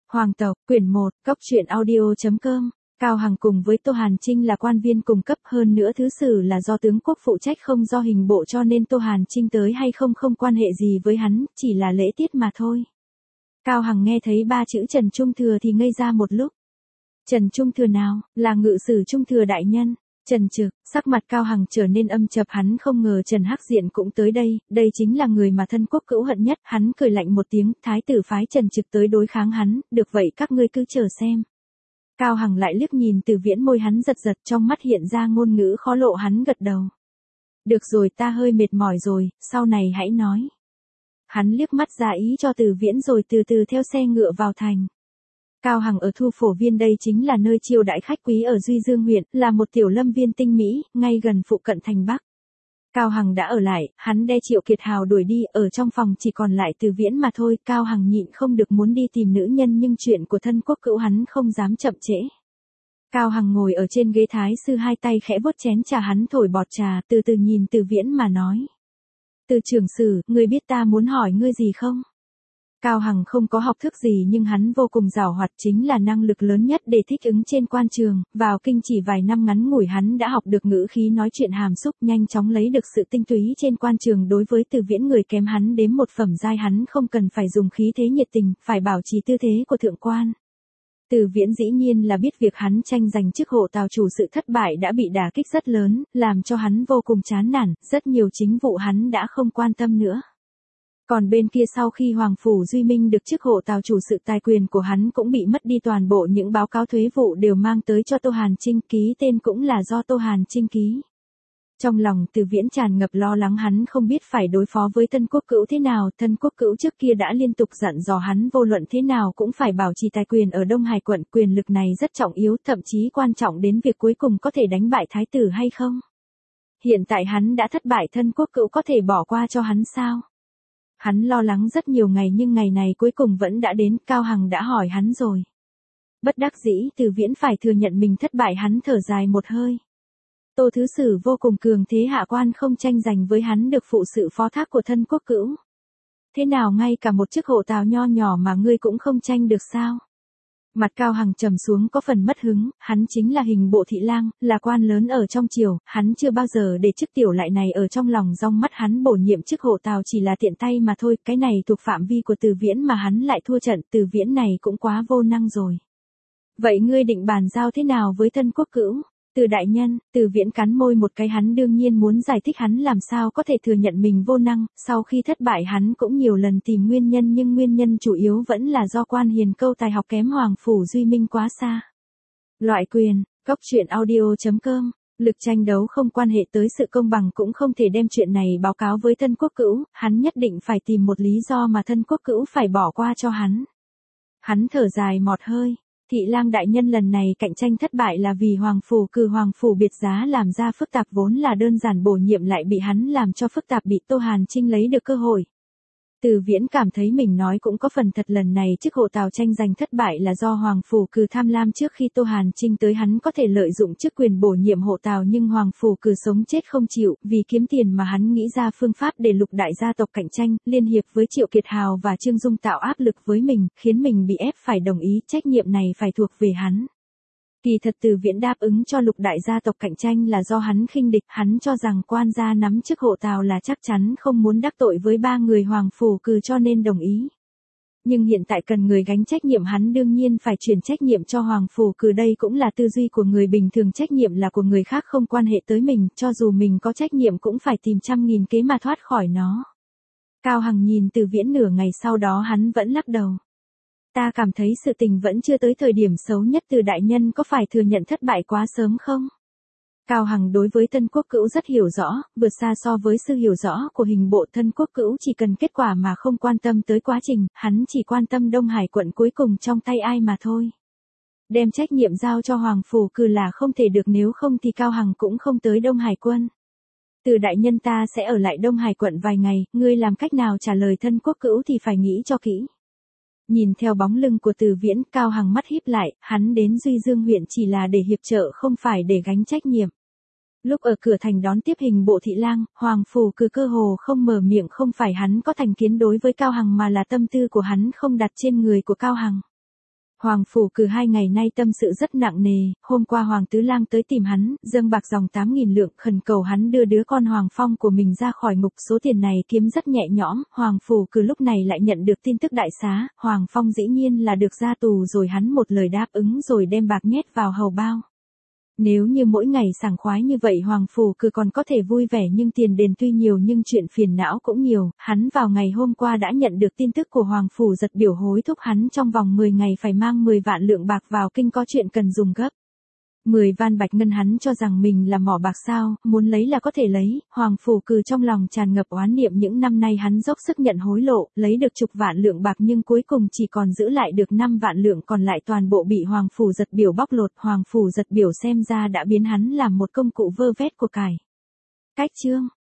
Hoàng tộc, quyển 1, Cốc truyện audio.com. Cao Hằng cùng với Tô Hàn Trinh là quan viên cùng cấp, hơn nữa thứ sử là do tướng quốc phụ trách không do hình bộ, cho nên Tô Hàn Trinh tới hay không không quan hệ gì với hắn, chỉ là lễ tiết mà thôi. Cao Hằng nghe thấy 3 chữ Trần Trung Thừa thì ngây ra một lúc. Trần Trung Thừa nào, là ngự sử Trung Thừa đại nhân. Trần Trực, sắc mặt Cao Hằng trở nên âm trầm, hắn không ngờ Trần Hắc Diện cũng tới đây chính là người mà thân quốc cữu hận nhất, hắn cười lạnh một tiếng, thái tử phái Trần Trực tới đối kháng hắn, được vậy các ngươi cứ chờ xem. Cao Hằng lại liếc nhìn Từ Viễn, môi hắn giật giật, trong mắt hiện ra ngôn ngữ khó lộ, hắn gật đầu. Được rồi, ta hơi mệt mỏi rồi, sau này hãy nói. Hắn liếc mắt ra ý cho Từ Viễn rồi từ từ theo xe ngựa vào thành. Cao Hằng ở Thu Phổ Viên, đây chính là nơi chiêu đãi khách quý ở Duy Dương huyện, là một tiểu lâm viên tinh mỹ, ngay gần phụ cận thành Bắc. Cao Hằng đã ở lại, hắn đe Triệu Kiệt Hào đuổi đi, ở trong phòng chỉ còn lại Từ Viễn mà thôi. Cao Hằng nhịn không được muốn đi tìm nữ nhân, nhưng chuyện của thân quốc cữu hắn không dám chậm trễ. Cao Hằng ngồi ở trên ghế thái sư, hai tay khẽ vuốt chén trà, hắn thổi bọt trà, từ từ nhìn Từ Viễn mà nói. Từ trưởng sử, ngươi biết ta muốn hỏi ngươi gì không? Cao Hằng không có học thức gì nhưng hắn vô cùng giàu hoạt, chính là năng lực lớn nhất để thích ứng trên quan trường, vào kinh chỉ vài năm ngắn ngủi hắn đã học được ngữ khí nói chuyện hàm xúc, nhanh chóng lấy được sự tinh túy trên quan trường. Đối với Từ Viễn, người kém hắn đếm một phẩm giai, hắn không cần phải dùng khí thế nhiệt tình, phải bảo trì tư thế của thượng quan. Từ Viễn dĩ nhiên là biết việc hắn tranh giành chức hộ tào chủ, sự thất bại đã bị đả kích rất lớn, làm cho hắn vô cùng chán nản, rất nhiều chính vụ hắn đã không quan tâm nữa. Còn bên kia, sau khi Hoàng Phủ Duy Minh được chức hộ tào chủ, sự tài quyền của hắn cũng bị mất đi, toàn bộ những báo cáo thuế vụ đều mang tới cho Tô Hàn Trinh, ký tên cũng là do Tô Hàn Trinh ký. Trong lòng Từ Viễn tràn ngập lo lắng, hắn không biết phải đối phó với thân quốc cữu thế nào. Thân quốc cữu trước kia đã liên tục dặn dò hắn vô luận thế nào cũng phải bảo trì tài quyền ở Đông Hải quận, quyền lực này rất trọng yếu, thậm chí quan trọng đến việc cuối cùng có thể đánh bại thái tử hay không. Hiện tại hắn đã thất bại, thân quốc cữu có thể bỏ qua cho hắn sao? Hắn lo lắng rất nhiều ngày, nhưng ngày này cuối cùng vẫn đã đến. Cao Hằng đã hỏi hắn rồi. Bất đắc dĩ, Từ Viễn phải thừa nhận mình thất bại, hắn thở dài một hơi. Tô thứ sử vô cùng cường thế, hạ quan không tranh giành với hắn được phụ sự phó thác của thân quốc cữu. Thế nào ngay cả một chức hộ tào nho nhỏ mà ngươi cũng không tranh được sao? Mặt Cao Hằng trầm xuống, có phần mất hứng, hắn chính là hình bộ thị lang, là quan lớn ở trong triều, hắn chưa bao giờ để chức tiểu lại này ở trong lòng. Trong mắt hắn bổ nhiệm chức hộ tào chỉ là tiện tay mà thôi, cái này thuộc phạm vi của Từ Viễn mà hắn lại thua trận, Từ Viễn này cũng quá vô năng rồi. Vậy ngươi định bàn giao thế nào với thân quốc cữu? Từ đại nhân, Từ Viễn cắn môi một cái, hắn đương nhiên muốn giải thích hắn làm sao có thể thừa nhận mình vô năng. Sau khi thất bại hắn cũng nhiều lần tìm nguyên nhân, nhưng nguyên nhân chủ yếu vẫn là do quan hiền câu tài học kém Hoàng Phủ Duy Minh quá xa. Loại quyền, Cốc truyện audio.com. Lực tranh đấu không quan hệ tới sự công bằng, cũng không thể đem chuyện này báo cáo với thân quốc cữu, hắn nhất định phải tìm một lý do mà thân quốc cữu phải bỏ qua cho hắn. Hắn thở dài một hơi. Thị lang đại nhân, lần này cạnh tranh thất bại là vì Hoàng Phủ biệt giá làm ra phức tạp, vốn là đơn giản bổ nhiệm lại bị hắn làm cho phức tạp, bị Tô Hàn Trinh lấy được cơ hội. Từ Viễn cảm thấy mình nói cũng có phần thật, lần này chức hộ tào tranh giành thất bại là do Hoàng Phủ tham lam, trước khi Tô Hàn Trinh tới hắn có thể lợi dụng chức quyền bổ nhiệm hộ tào, nhưng Hoàng Phủ sống chết không chịu, vì kiếm tiền mà hắn nghĩ ra phương pháp để lục đại gia tộc cạnh tranh, liên hiệp với Triệu Kiệt Hào và Trương Dung tạo áp lực với mình, khiến mình bị ép phải đồng ý, trách nhiệm này phải thuộc về hắn. Kỳ thật Từ Viễn đáp ứng cho lục đại gia tộc cạnh tranh là do hắn khinh địch, hắn cho rằng quan gia nắm chức hộ tào là chắc chắn không muốn đắc tội với 3 người Hoàng Phủ cho nên đồng ý. Nhưng hiện tại cần người gánh trách nhiệm, hắn đương nhiên phải chuyển trách nhiệm cho Hoàng Phủ, đây cũng là tư duy của người bình thường, trách nhiệm là của người khác không quan hệ tới mình, cho dù mình có trách nhiệm cũng phải tìm trăm nghìn kế mà thoát khỏi nó. Cao Hằng nhìn Từ Viễn nửa ngày, sau đó hắn vẫn lắc đầu. Ta cảm thấy sự tình vẫn chưa tới thời điểm xấu nhất, Từ đại nhân có phải thừa nhận thất bại quá sớm không? Cao Hằng đối với thân quốc cữu rất hiểu rõ, vượt xa so với sự hiểu rõ của hình bộ. Thân quốc cữu chỉ cần kết quả mà không quan tâm tới quá trình, hắn chỉ quan tâm Đông Hải quận cuối cùng trong tay ai mà thôi. Đem trách nhiệm giao cho Hoàng Phủ là không thể được, nếu không thì Cao Hằng cũng không tới Đông Hải quân. Từ đại nhân, ta sẽ ở lại Đông Hải quận vài ngày, ngươi làm cách nào trả lời thân quốc cữu thì phải nghĩ cho kỹ. Nhìn theo bóng lưng của Từ Viễn, Cao Hằng mắt híp lại, hắn đến Duy Dương huyện chỉ là để hiệp trợ, không phải để gánh trách nhiệm. Lúc ở cửa thành đón tiếp hình bộ thị lang, Hoàng Phủ cơ hồ không mở miệng, không phải hắn có thành kiến đối với Cao Hằng mà là tâm tư của hắn không đặt trên người của Cao Hằng. Hoàng Phủ Cừ 2 ngày nay tâm sự rất nặng nề, hôm qua Hoàng Tứ Lang tới tìm hắn, dâng bạc dòng 8.000 lượng, khẩn cầu hắn đưa đứa con Hoàng Phong của mình ra khỏi ngục, số tiền này kiếm rất nhẹ nhõm. Hoàng Phủ Cừ lúc này lại nhận được tin tức đại xá, Hoàng Phong dĩ nhiên là được ra tù rồi, hắn một lời đáp ứng rồi đem bạc nhét vào hầu bao. Nếu như mỗi ngày sảng khoái như vậy Hoàng Phủ Cừ còn có thể vui vẻ, nhưng tiền đền tuy nhiều nhưng chuyện phiền não cũng nhiều. Hắn vào ngày hôm qua đã nhận được tin tức của Hoàng Phủ Giật Biểu hối thúc hắn trong vòng 10 ngày phải mang 10 vạn lượng bạc vào kinh, có chuyện cần dùng gấp. 10 van bạch ngân, hắn cho rằng mình là mỏ bạc sao, muốn lấy là có thể lấy. Hoàng Phủ Cừ trong lòng tràn ngập oán niệm, những năm nay hắn dốc sức nhận hối lộ, lấy được chục vạn lượng bạc nhưng cuối cùng chỉ còn giữ lại được 5 vạn lượng, còn lại toàn bộ bị Hoàng Phủ Giật Biểu bóc lột. Hoàng Phủ Giật Biểu xem ra đã biến hắn làm một công cụ vơ vét của cải. Cách chương